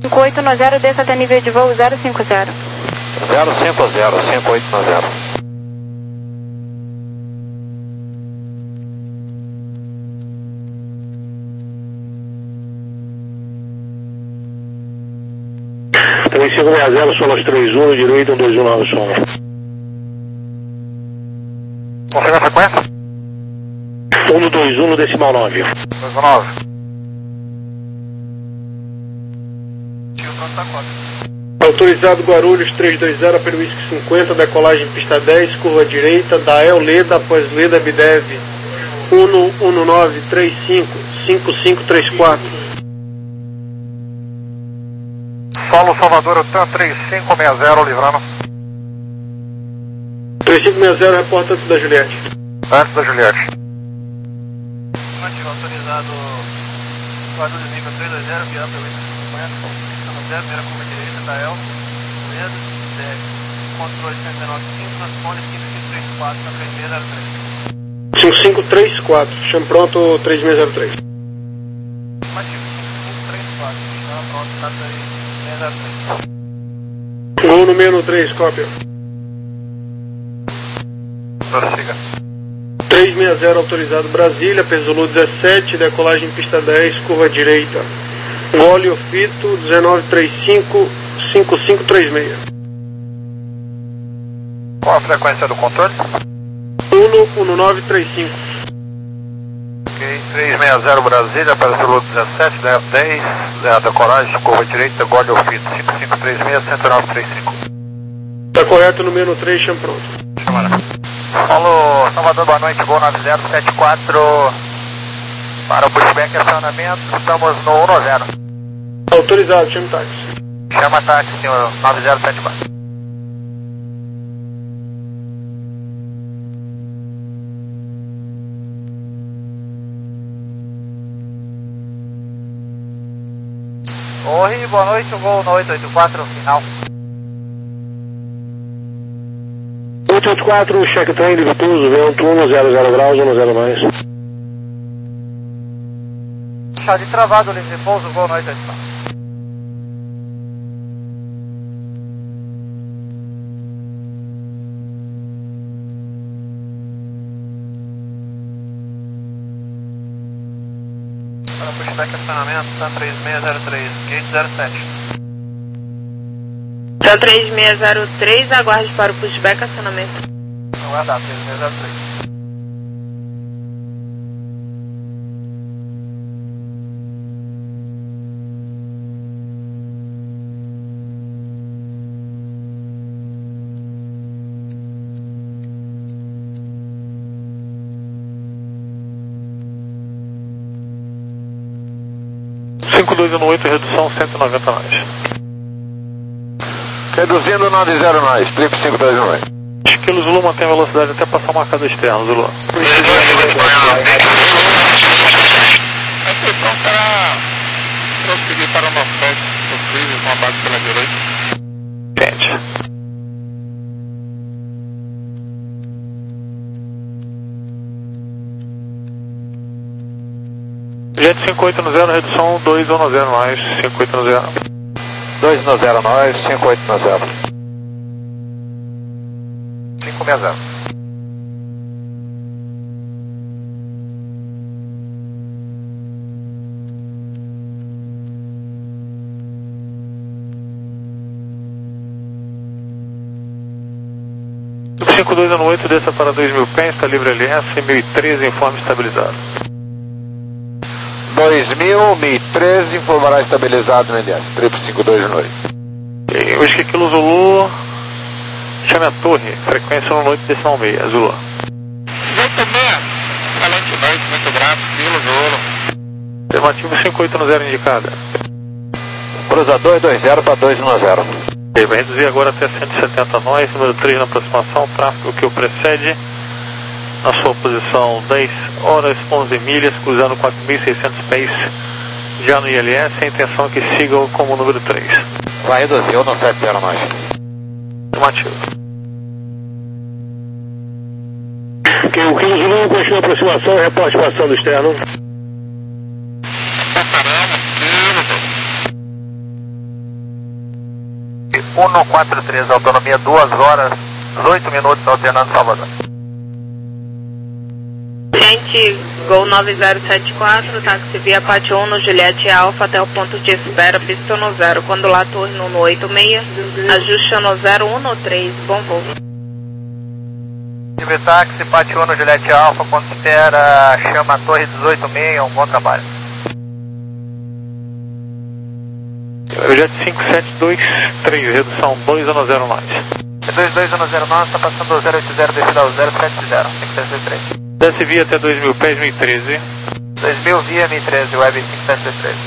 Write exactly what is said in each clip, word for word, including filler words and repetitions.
cinco oito nove zero, desça até nível de voo zero cinco zero. zero cinco zero, cinco oito nove zero. três cinco seis zero, Solas três um, direito, um dois um nove, som. Confirma a frequência? um dois um no decimal nove. dois um nove. Autorizado Guarulhos três dois zero, pelo Whisky cinquenta, decolagem pista dez, curva direita, Dael Leda, após Leda Bidev, um um nove três cinco, cinco cinco três quatro. Solo Salvador, Otan três cinco seis zero, livrando. três cinco seis zero, reporta antes da Juliette. Antes da Juliette. Ativo autorizado Guarulhos nível três dois zero, Bianca Whisky cinquenta, pista zero, primeira curva direita, Dael, Leda, dez. Controle cento e nove cinco, responde cinco cinco três quatro, na três seis zero três. cinco cinco três quatro, chame pronto três seis zero três. Ativo cinco cinco três quatro, chama pronto, tá três seis zero três. Gol no menos três, cópia. Prossiga. três seis zero autorizado Brasília, peso Zulu dezessete, decolagem pista dez, curva direita. Óleo fito dezenove trinta e cinco, cinco cinco três seis. Qual a frequência do controle? um um nove três cinco. Ok, três seis zero Brasília, para Zulu dezessete, dez, decolagem, curva direita, Óleo fito cinco cinco três seis, cento e nove trinta e cinco. Tá correto no menos três, chame pronto. Chamada. Solo Salvador, boa noite, voo nove zero sete quatro para o pushback acionamento, estamos no um nove zero. Autorizado, chame táxi. Chama táxi, senhor, nove zero sete quatro. Oi, boa noite, voo no oito oito quatro, final. oito oito quatro, check train, Livituso, vento um zero zero graus, um zero mais. Chá de travado, livre pouso, voo no oito oito quatro. Para o pushback acionamento, T A M três seis zero três, gate zero sete. T A M três seis zero três, aguarde para o pushback acionamento. Aguardar, três seis zero três. cinco dois um oito, redução cento e noventa nós. Reduzindo nove zero nós, flip cinco dois um oito. Esquilo Zulu mantém a velocidade até passar o marcador externo, Zulu. Atenção para prosseguir para o norte possível com a base pela direita. Entende. Jet cinco oito zero, redução dois um zero mais, cinco oito zero. dois um zero nós, cinco oito zero. cinco seis zero. cinco dois um oito, desça para dois mil pés, está livre L S, mil e treze, informe estabilizado. dois mil, mil e treze, informará estabilizado no L S, triplo cinco dois um oito. E o Esquilo Zulu, chame a torre, frequência um oito decimal seis, Zulu. Muito bem, excelente noite, muito grato, Esquilo Zulu. Afirmativo cinco oito zero indicada. Cruzador dois zero para dois um zero. Ele vai reduzir agora até cento e setenta nós, número três na aproximação, tráfego que o precede, na sua posição dez horas, onze milhas, cruzando quatro mil e seiscentos pés, já no I L S, a intenção é que siga como número três. Vai reduzir no sete zero nós. Afirmativo. Ok, o Quilo Zulu continua a aproximação, reporte passando externo. um quatro três, autonomia duas horas, dezoito minutos, alternando Salvador. Gente, Gol nove zero sete quatro, táxi via Pátio um no Juliette Alfa até o ponto de espera, pista no zero, quando lá torre no oito seis, ajuste no zero um três, bom voo. Time táxi, Pátio um no Juliette Alfa, ponto de espera, chama a torre dezoito seis, um bom trabalho. Jet cinco sete dois três, redução dois um zero nove. dois dois um zero nove, está passando o zero oito zero, descida ao zero sete zero, cinco sete dois três. Desce via até dois mil pés, mil e treze. dois mil via mil e treze, web cinco sete dois três.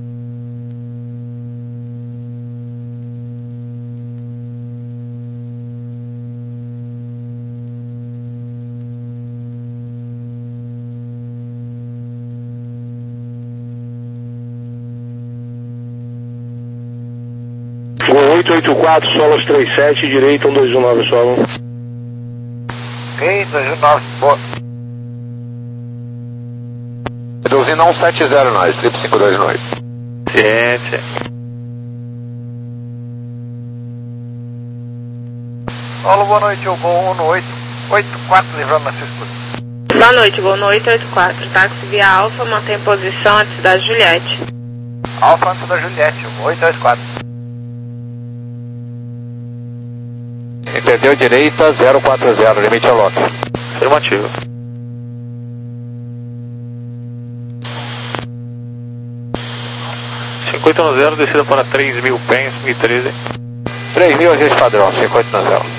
oito oito quatro, solos três sete, direita um dois um nove, solo. Ok, dois um nove, boa. Reduzindo a um sete zero nós, triplo cinco dois noite. Ciência. Alô, boa noite, eu vou um no oito oito quatro, livrando na sua escuta. Boa noite, Gol no oito oito quatro, táxi via Alfa, mantém posição antes da Juliette. Alfa antes da Juliette, oito oito quatro. Perdeu direita, zero quatro zero, limite ao lote. Afirmativo. cinquenta no zero, descida para três mil pés, mil e treze. três mil, agente padrão, cinquenta no zero.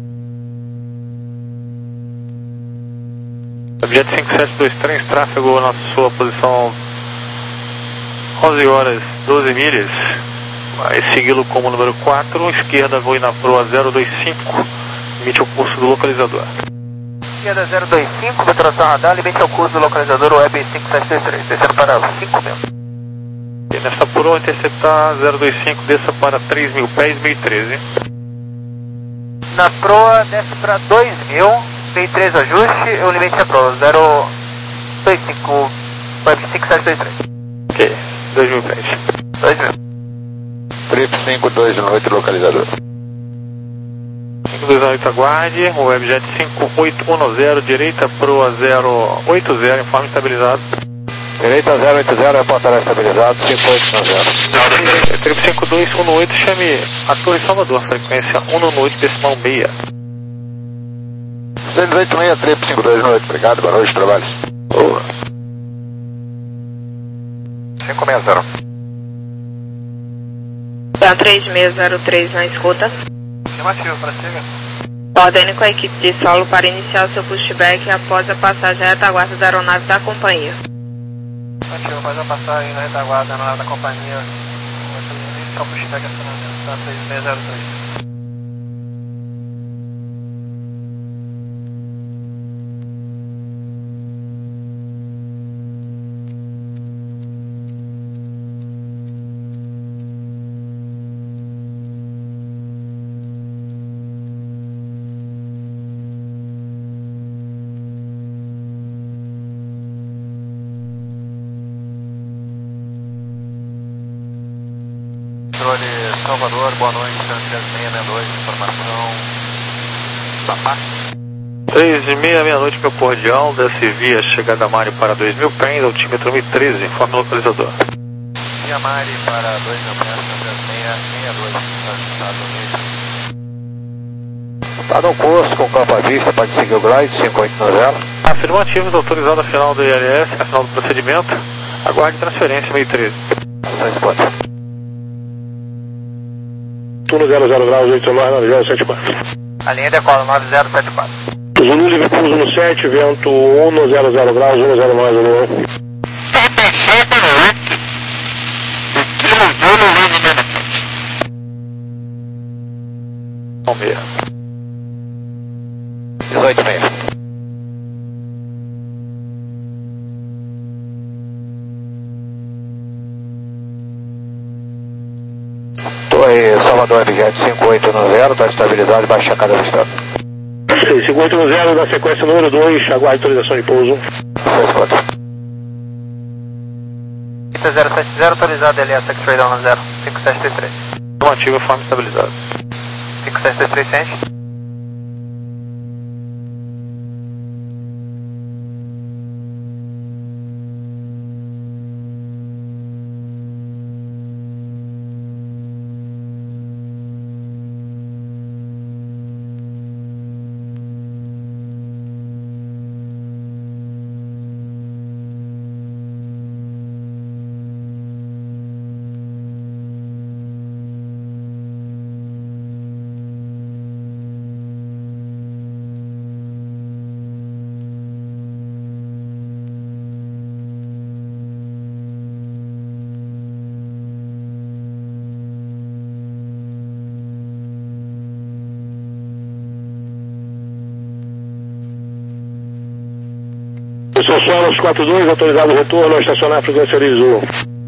Jet cinco sete dois três, tráfego na sua posição onze horas, doze milhas. Vai segui-lo como número quatro, esquerda vou ir na proa zero dois cinco, limite ao curso do localizador. Esquerda zero dois cinco, vibração radar, limite ao curso do localizador web cinco sete dois três, descendo para cinco mil. E nessa proa interceptar zero dois cinco, desça para três mil pés, mil e treze. Na proa desce para dois mil, mil e treze ajuste, o limite é proa, zero dois cinco, web cinco sete dois três. Ok, dois mil pés. dois mil. Trip cinco dois oito, localizador. cinco dois oito, aguarde, o Webjet cinco oito um zero, direita proa zero oito zero, informe estabilizado. Direita zero oito zero, reportará estabilizado, cinco oito zero. Trip cinco dois um oito, chame a Torre Salvador, frequência um oito, decimal seis. seis oito seis, Trip cinco dois oito, obrigado, boa noite, trabalhos. Boa. cinco seis zero. Tá três seis zero três na escuta. Afirmativo, prossiga. Ordene com a equipe de solo para iniciar o seu pushback após a passagem à retaguarda da aeronave da companhia. Afirmativo, após a passagem na retaguarda da da companhia, iniciar o pushback acionamento, tá três seis zero três. Controle Salvador, boa noite, seis seis seis dois, informação Papá. três e meia, meia-noite, meu cordial, desce via chegada Mari para dois mil pés, altímetro mil e treze, informe localizador. Via Mari para dois mil pés, seis seis seis dois, Estados Unidos. Está no curso com campo à vista, pode seguir o glide, cinco oito zero. Afirmativo, autorizado a final do I L S, a final do procedimento, aguarde transferência mil e treze. Responde. um zero zero graus, oito nove nove zero sete quatro. A linha decola nove zero sete quatro. Zulu livre pouso no sete, vento um zero zero graus, um zero nove zero. Palmeira. dezoito seis. Torre Salvador Webjet cinco oito zero, está estabilizado e baixa cada instante. cinco oito zero da sequência número dois, aguarde autorização de pouso. zero sete zero, autorizado L S X-Ray down zero, cinco sete três. Afirmativo, forma estabilizada. sete dois três sente. Pessoal Solos quatro dois, autorizado o retorno ao estacionar a frequência Lizu.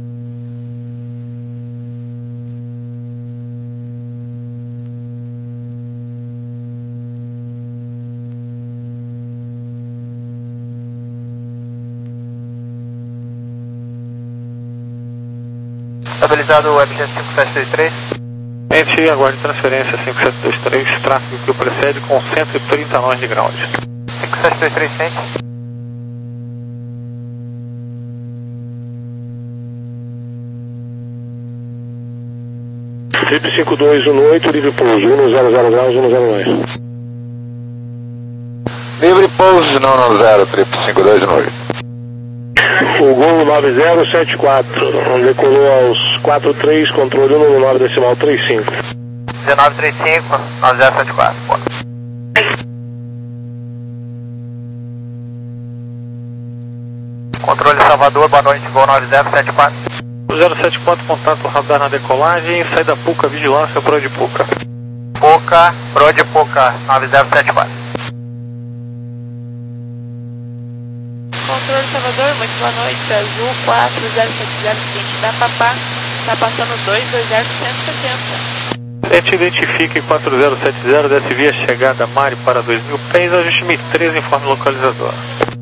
Estabilizado o Webjet cinco sete dois três. Ente, aguarde transferência cinco sete dois três, tráfego que o precede com cento e trinta nós de ground. cinco sete dois três sente. Trip cinco dois um oito, livre pouso, um zero zero graus, um zero nós. Livre pouso, não no zero, Trip cinco dois um oito. O Gol nove zero sete quatro, decolou aos quatro três, controle um nove decimal três cinco. dezenove trinta e cinco, nove zero sete quatro. Controle Salvador, boa noite, Gol nove zero sete quatro. zero sete quatro, contato radar na decolagem, saída Puca, vigilância, Pro de Puca. Puca, Pro de Puca, nove zero sete quatro. Controle Salvador, muito boa noite, Azul quatro zero sete zero, seguinte da Papá, está passando dois dois zero cento e setenta. Gente, identifique quatro zero sete zero, desce via chegada Mari para dois mil pés, ajuste mil e treze, informe localizador.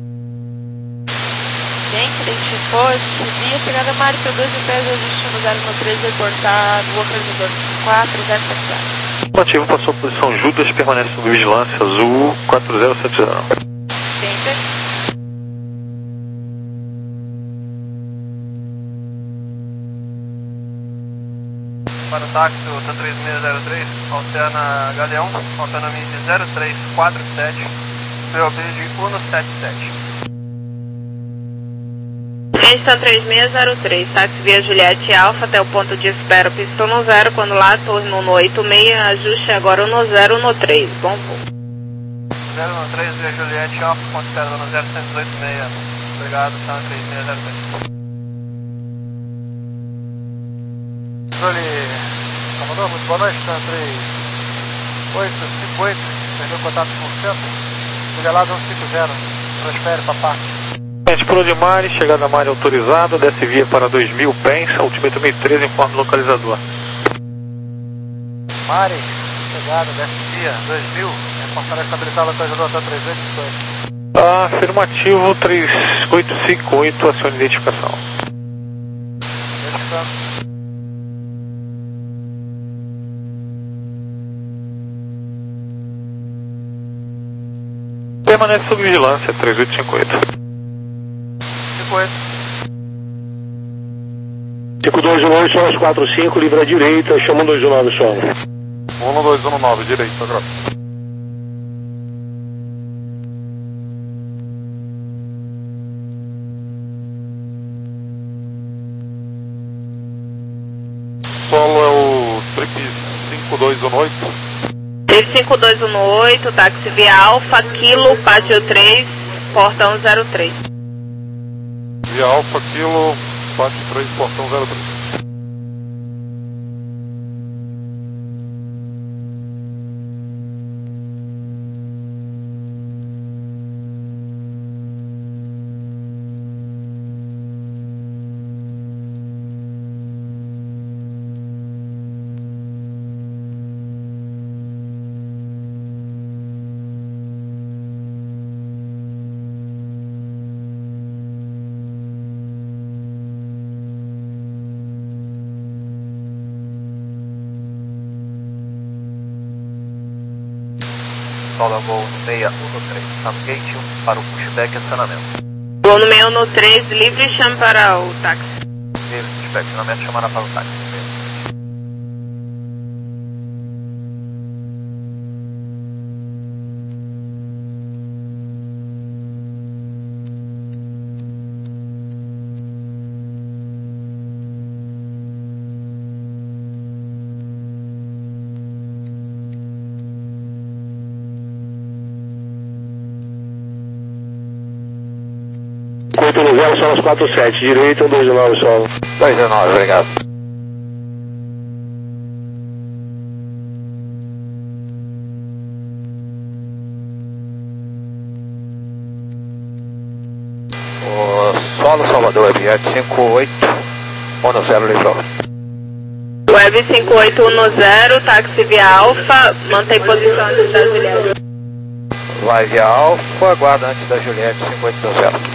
Gente, identificou, via chegada Mari para dois mil pés, ajuste no zero um três, reportado, localizador quatro zero sete zero. Motivo passou a posição Judas, permanece sob vigilância, Azul quatro zero sete zero. Gente, para o táxi, o T três seis zero três, alterna Galeão, alterna M I D zero três quatro sete, Preobrid um sete sete. Insta três seis zero três, táxi via Juliette Alfa até o ponto de espera, pista no zero, quando lá, torno no oito seis, ajuste agora no zero no três, bom voo. zero um três via Juliette Alfa, ponto de espera no zero um oito seis, obrigado, tá três seis zero três. Controle Salvador, muito boa noite, tá três oito cinco oito, perdeu contato com o centro, nivelado um cinco zero, transfere para parte. Gente, Pro de Mari, chegada Mari autorizada, desce via para dois mil pés, altímetro mil e treze, informe localizador. Mari, chegada, desce via dois mil, reportará estabilizar localizador até três oito cinco oito. Afirmativo três oito cinco oito, acione identificação. Verificando. Permanece sob vigilância, três oito cinco oito. cinco oito. cinco dois um oito, solos quatro cinco, livre à direita, chama um dois um nove solo. um dois um nove, direita, agora. Solo é o Trip cinco dois um oito. cinco dois um oito, táxi via Alfa, Kilo, Pátio três, portão zero três. Via Alfa, Kilo, Pátio três, portão zero três. Solo Gol no seis um três, Navigate um para o pushback e acionamento. Gol no seis um três, livre, chama para o táxi. Livre, pushback, acionamento, chamará para o táxi. oito no zero, solas quatro sete, direita, um dois nove, solo. dois nove, obrigado. O Solo Salvador, Web cinco oito um zero, livrou. Web cinco oito um zero, táxi via Alfa, mantém posição antes da Juliette. Vai via Alfa, aguarda antes da Juliette cinco oito um zero.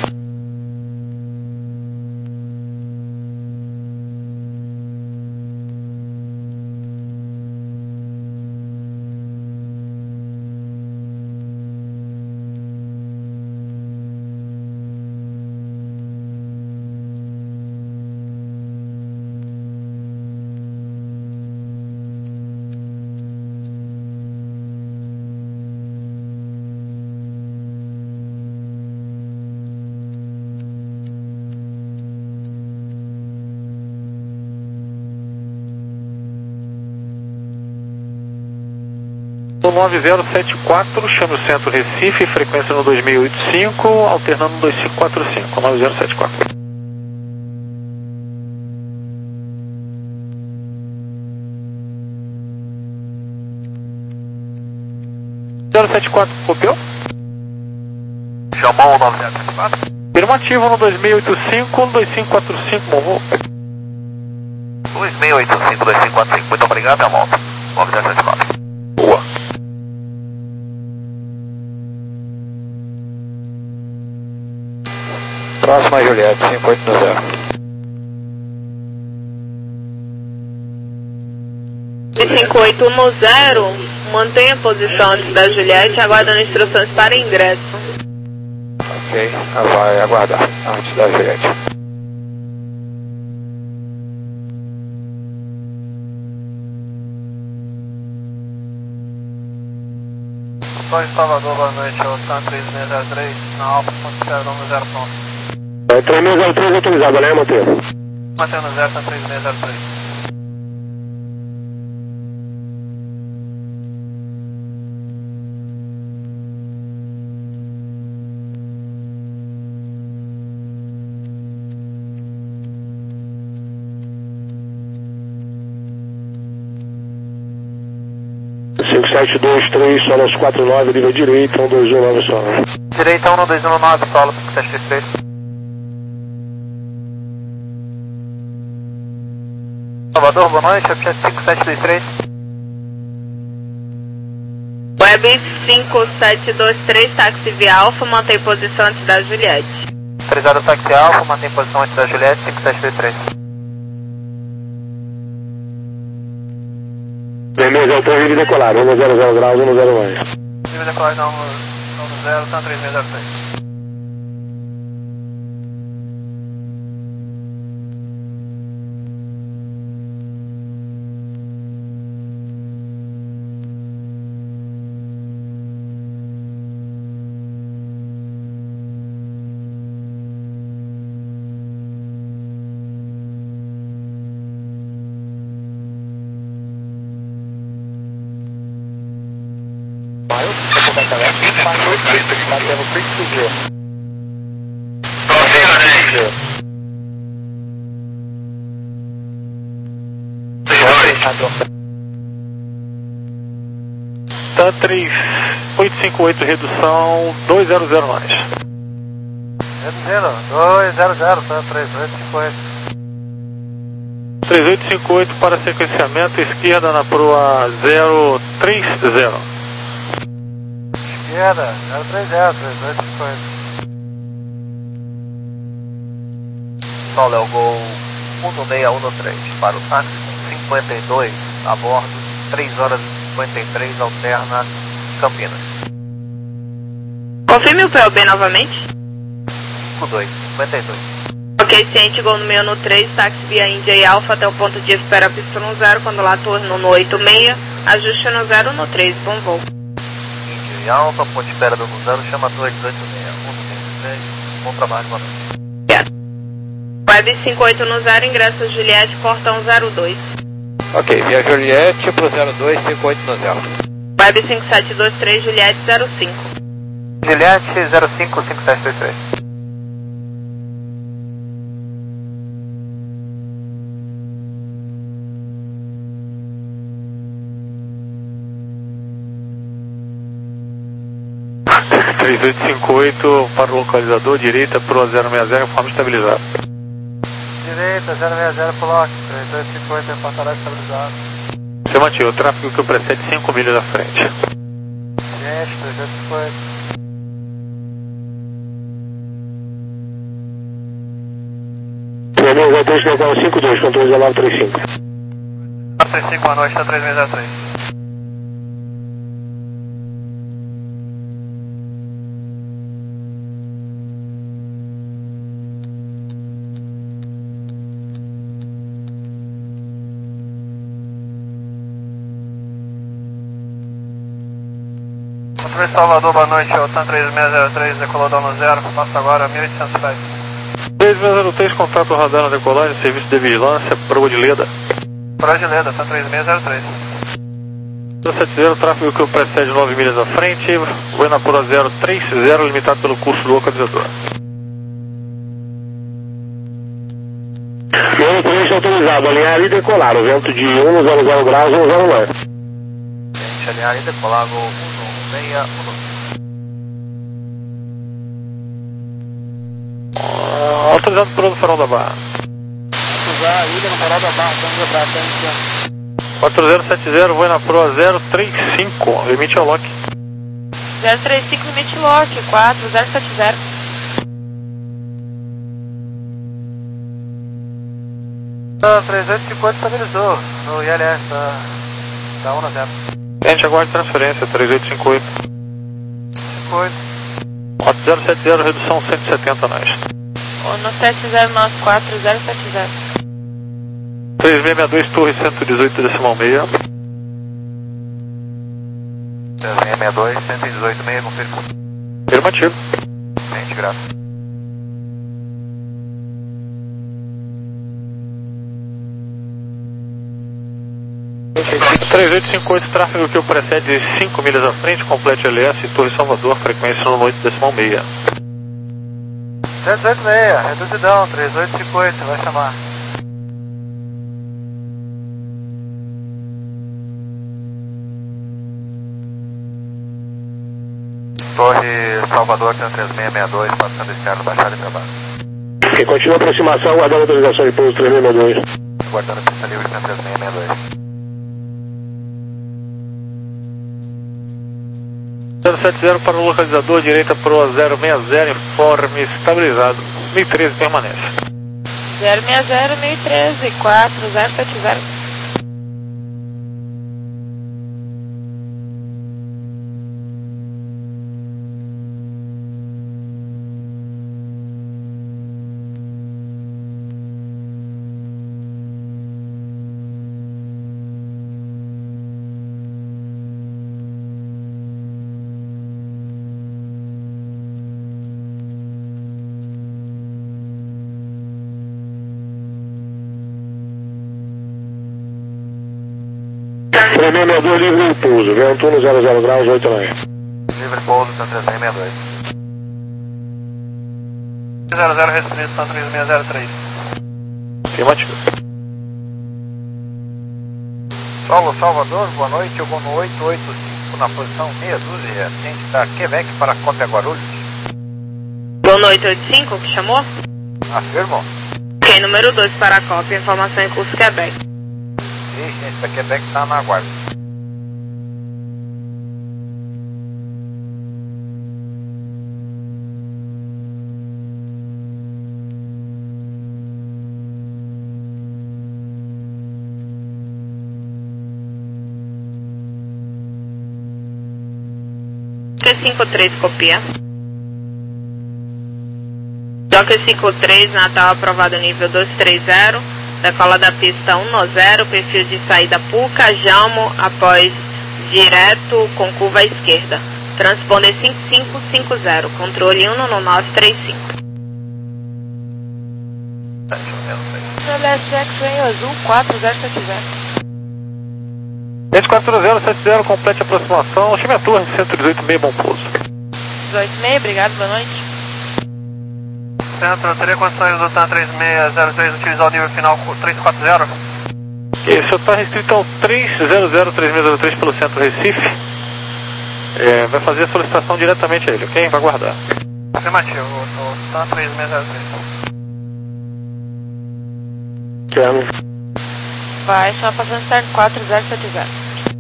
nove zero sete quatro, chame o centro Recife, frequência no dois mil e oitenta e cinco, alternando no dois cinco quatro cinco, nove zero sete quatro. zero sete quatro, copiou? Chamou o nove zero sete quatro. Afirmativo no dois mil e oitenta e cinco, dois cinco quatro cinco, morro. dois mil e oitenta e cinco, dois cinco quatro cinco, muito obrigado, até a volta. nove zero sete quatro. Boa. Próxima Juliette, cinco oito zero. cinco oito um zero, mantenha a posição antes da Juliette, aguardando instruções para ingresso. Ok, vai aguardar antes da Juliette. Antônio Salvador, boa noite, o TAM três seis zero três, na Alfa, ponto zero um zero ponto. É três seis zero três autorizado, né, Matheus? Mantendo zero, TAM três seis zero três. cinco sete dois três, solas quatro nove, nível direita, um dois um nove, solo. Direita um dois um nove, solo, cinco sete dois três. Salvador, boa noite, objeto cinco sete dois três. Web cinco sete dois três, táxi via Alfa, mantém posição antes da Juliette. Autorizado táxi Alfa, mantém posição antes da Juliette, cinco sete dois três. três seis zero três, livre decolar, um zero zero graus, um zero mais. Livre decolar, não, um zero, TAM três seis zero três. TAM três oito cinco oito, redução dois zero zero mais. Reduzindo, dois zero zero, tá? três oito cinco oito. três oito cinco oito para sequenciamento, esquerda na proa zero três zero. Esquerda, zero três zero, três oito cinco oito. Solo é o Gol um seis um três para o táxi cinquenta e dois a bordo, três horas e cinquenta e três, alterna Campinas. Confirme o P O B novamente. cinco dois, cinquenta e dois. Ok, ciente, Gol no meio três, táxi via Índia e Alfa até o ponto de espera, pista no zero, quando lá torno no oito seis, ajuste no zero no três, bom voo. Índia e Alfa, ponto de espera do zero, chama a torre dezoito seis, um no três, bom trabalho, boa noite. Yeah. Web cinco oito no zero, ingresso Juliette, portão zero dois. Ok, via Juliette pro zero dois cinco oito no zero. Web cinco sete dois três, Juliette zero cinco. Juliette zero cinco cinco sete dois três. três oito cinco oito para o localizador, direita pro zero seis zero, forma estabilizada. Direita, zero seis zero pro lock, três dois cinco oito, reportará estabilizado. Você mantinha o tráfego que eu precede cinco milhas à frente. Gente, três dois cinco oito. Romeu, dois legal cinco dois, controle zero nove três cinco. três cinco, boa noite, tá três seis zero três. Controle Salvador, boa noite, o TAM três seis zero três, decolou down no zero, passa agora a mil e oitocentos pés. três seis zero três, contato radar na decolagem, serviço de vigilância, proa de Leda. Proa de Leda, TAM três seis zero três. zero sete zero, tráfego que eu precede nove milhas à frente, Buenapura zero três zero, limitado pelo curso do localizador. Meu três autorizado, alinhar e decolar, o vento de um zero zero graus, um zero nove. Gente, alinhar e decolar, gol um seis um. Ah, autorizado por do farol da Barra. Usar a ilha no farol da Barra, estamos abraçando. quatro zero sete zero, Buenapura zero três cinco, limite ao lock. zero três cinco, limite lock, quatro zero sete zero. três oito cinco oito estabilizou, no I L S, tá, tá um a zero. Gente, aguarde transferência, três oito cinco oito. cinco oito. quatro zero sete zero, redução cento e setenta nós. No sete zero nove quatro zero sete zero. três seis seis dois, torre cento e dezoito decimal meia. três seis seis dois, cento e dezoito meia, confirma. Afirmativo. Gente, graças. três oito cinco oito, tráfego que eu precede cinco milhas à frente, complete L S, Torre Salvador, frequência no oito decimal meia. cento e dezoito meia, reduzidão, três oito cinco oito, vai chamar. Torre Salvador, três seis seis dois, passando externo, baixada e trabalho. Ok, continua a aproximação, aguardando autorização de pouso três seis seis dois. Guardando pista livre, três seis seis dois. zero sete zero para o localizador, direita pro zero seis zero, informe estabilizado. mil e treze permanece. zero seis zero, mil e treze, quatro zero sete zero. Promemedor livre em pouso, vento no zero zero graus, oito nove. Livre pouso, três seis seis dois. zero zero restrito, três seis zero três. Afirmativo. Solo Salvador, boa noite, eu vou no oito oito cinco na posição meia dúzia, ascendente da Quebec para Cópia Guarulhos. Boa noite, oito cinco, que chamou? Afirmo. Ok, número dois para a cópia, informação em curso Quebec. E gente da Quebec está na guarda. três cinco três, copia. Yankee cinco três, Natal aprovado nível dois três zero, decola da pista um zero, perfil de saída Puca, Jamo, após direto com curva à esquerda. Transponder cinco cinco cinco zero, controle um nove três cinco. L S X-Ray azul quatro zero sete zero. Esse quatro zero sete zero, complete a aproximação, chame a torre cento e dezoito meio, bom pouso. dezoito meio, obrigado, boa noite. Centro, teria condições do TAN três seis zero três utilizar o nível final três quatro zero? Isso, está restrito ao três zero zero três seis zero três pelo centro Recife. É, vai fazer a solicitação diretamente a ele, ok? Vai guardar. Afirmativo, o TAN três seis zero três. Vai, só passando externo quatro zero sete zero.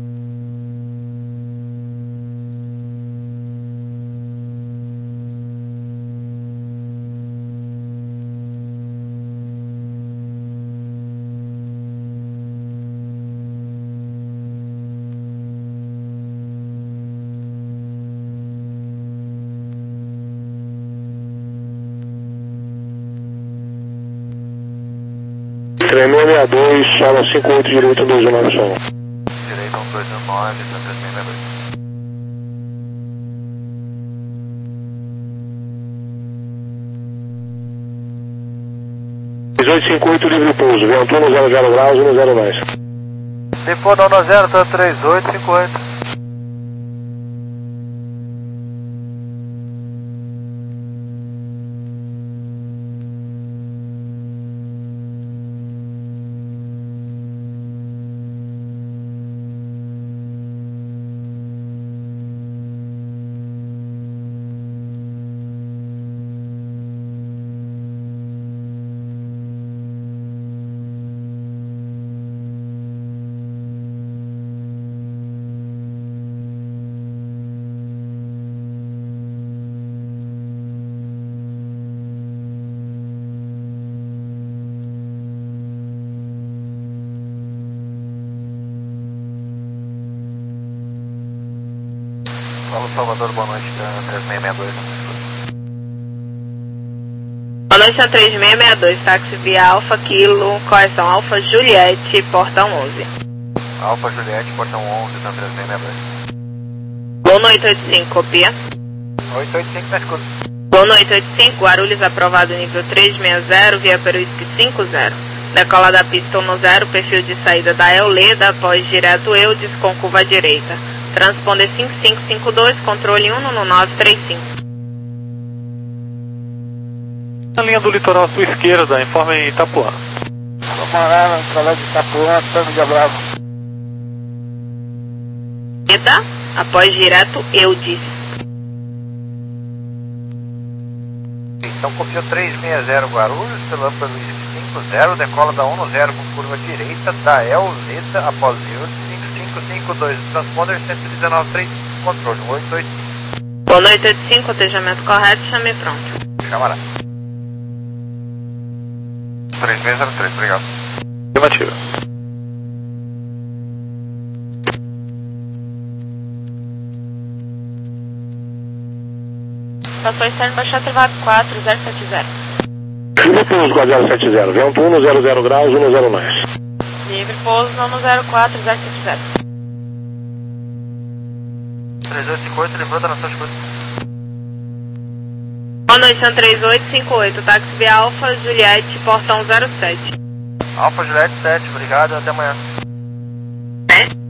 três seis seis dois, sala cinco oito, direita dois um nove solo. Direita um dois um nove, TAN três seis seis dois. dezoito cinquenta e oito, livre pouso, vento um zero zero graus, um zero mais. Depois da um zero, TAN três oito cinco oito. Alô Salvador, boa noite, três seis seis dois. Boa noite, a três seis seis dois, táxi via Alfa Kilo, correção Alfa Juliette, portão onze. Alfa Juliette, portão onze, TAN três seis seis dois. Boa noite, oito cinco, copia. oito oito cinco, tá escuro. Boa noite, oito cinco, Guarulhos aprovado nível três seis zero, via Peruísque cinco zero. Decola da pista um zero, perfil de saída da Euleda, após direto Eudes com curva à direita. Transponder cinco cinco cinco dois, controle um nove três cinco. Na linha do litoral à sua esquerda, informe em Itapuã. Vamos lá, no colégio de Itapuã, São de Bravo. Eda, após direto Eudes. Então copiou três seis zero Guarulhos, pelo Peruísque cinco zero, decola da um zero com curva direita, da Euleda, após Eudes. cinco dois, transponder cento e dezenove três, controle oito oito cinco. Boa noite, oito cinco, cotejamento correto, chame pronto. Camarada. três seis zero três, obrigado. Afirmativa. Passou externo, baixou elevado quatro zero sete zero. Livre pouso quatro zero sete zero, vento um zero zero graus, um zero mais. Livre pouso no zero quatro zero sete zero. três oito cinco oito, lembrou da nossa escuta. Boa noite, São três oito cinco oito, táxi via Alfa Juliette, portão zero sete. Alfa Juliette sete, obrigado, até amanhã. É?